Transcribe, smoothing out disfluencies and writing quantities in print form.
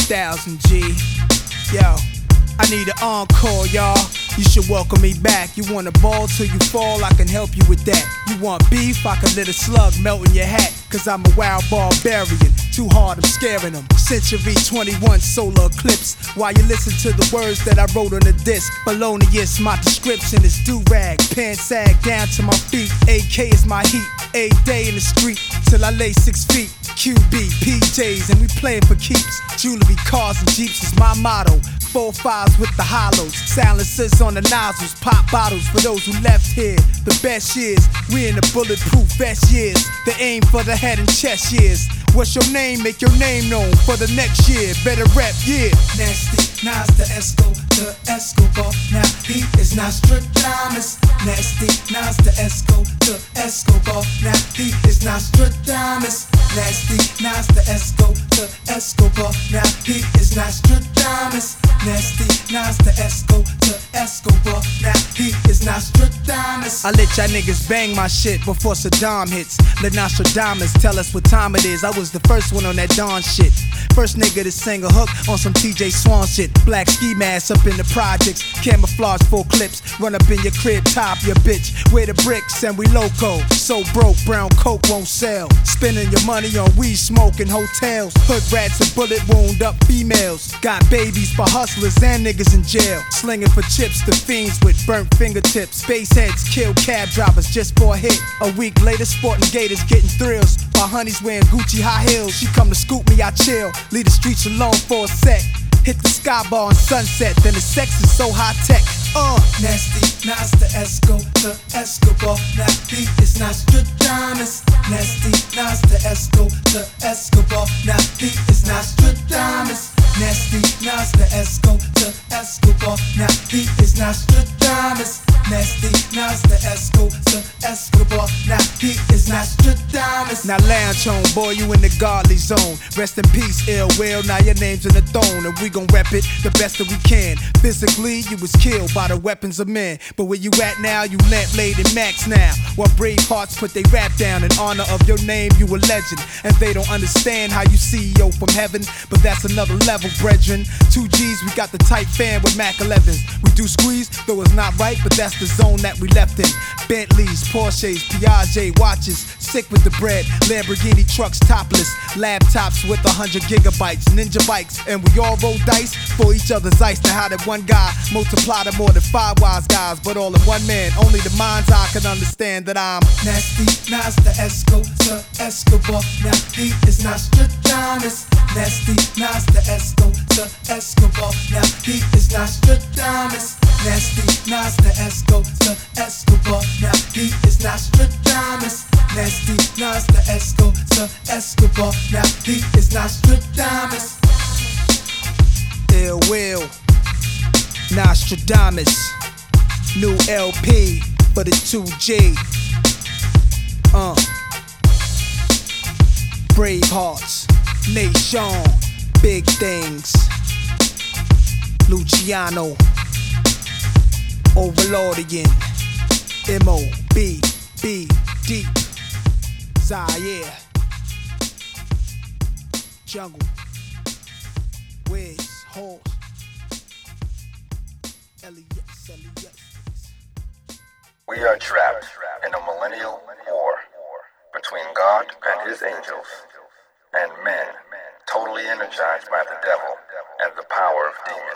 2000 G. Yo, I need an encore, y'all. You should welcome me back. You want a ball till you fall, I can help you with that. You want beef, I can let a slug melt in your hat. Cause I'm a wild barbarian, too hard, I'm scaring them. Century 21 solar eclipse. While you listen to the words that I wrote on the disc. Felonious, my description is do-rag. Pants sag down to my feet. AK is my heat. A day in the street till I lay 6 feet. QB, PJs, and we playing for keeps. Jewelry, cars, and jeeps is my motto. 4-5s with the hollows, silencers on the nozzles, pop bottles for those who left here. The best years, we in the bulletproof vest years. The aim for the head and chest years. What's your name? Make your name known for the next year. Better rap, yeah. Nasty, Nas the Esco, the Escobar. Now he is Nostradamus. Nasty, Nas the Esco, the Escobar. Now he is Nostradamus. Nasty, Nas the Esco, the Escobar. Now he is Nostradamus. Nasty, Nas the Esco, the Escobar. Now he is Nostradamus. I let y'all niggas bang my shit before Saddam hits. Let Nostradamus tell us what time it is. I was the first one on that Dawn shit. First nigga to sing a hook on some TJ Swan shit. Black ski mask up in the projects, camouflage full clips. Run up in your crib, top your bitch. Wear the bricks and we loco. So broke, brown coke won't sell. Spending your money on weed, smoke in hotels. Hood rats and bullet wound up females. Got babies for hustlers and niggas in jail. Slinging for chips, the fiends with burnt fingertips. Space heads kill cab drivers just for a hit. A week later, sporting gators getting thrills. While honey's wearing Gucci high heels. She come to scoop me, I chill. Leave the streets alone for a sec. Hit the sky bar on sunset, then the sex is so high tech. Nasty, Nas the Esco, the Escobar. Now he is Nostradamus. Nasty, Nas the Esco, the Escobar. Now he is Nostradamus. Nasty, Nas the Esco, the Escobar. Now he is Nostradamus. Nasty, Nas the Esco, the Escobar. Now he is Nostradamus. Now lounge on, boy, you in the godly zone. Rest in peace, ill will. Now your name's in the throne, and we gon' rep it the best that we can. Physically, you was killed by the weapons of men, but where you at now? You lamp-laid in max now. While brave hearts put they rap down in honor of your name, you a legend. And they don't understand how you CEO from heaven, but that's another level, brethren. 2 G's, we got the tight fan with Mac 11s. We do squeeze, though it's not right, but that's the zone that we left in. Bentleys, Porsches, Piaget watches, sick with the bread. Lamborghini trucks topless, laptops with 100 gigabytes, ninja bikes, and we all roll dice for each other's ice. Now how did one guy multiply to more than 5 wise guys, but all in one man? Only the mind's eye can understand that I'm Nasty, Nas the Esco, the Escobar. Now he is Nostradamus. Nasty, Nas the Esco, the Escobar. Now he is Nostradamus. Nasty, Nas the Esco, the Escobar. Now he is Nostradamus. Nasty, Nas the Esco, the Escobar. Now he is Nostradamus. Ill will, Nostradamus. New LP for the 2G. Brave hearts, Nation, big things. Luciano, Overlordian, M.O.B.B. Deep, Zaire, Jungle, Wiz, Horse, Elias. We are trapped in a millennial war between God and his angels and men totally energized by the devil and the power of demons.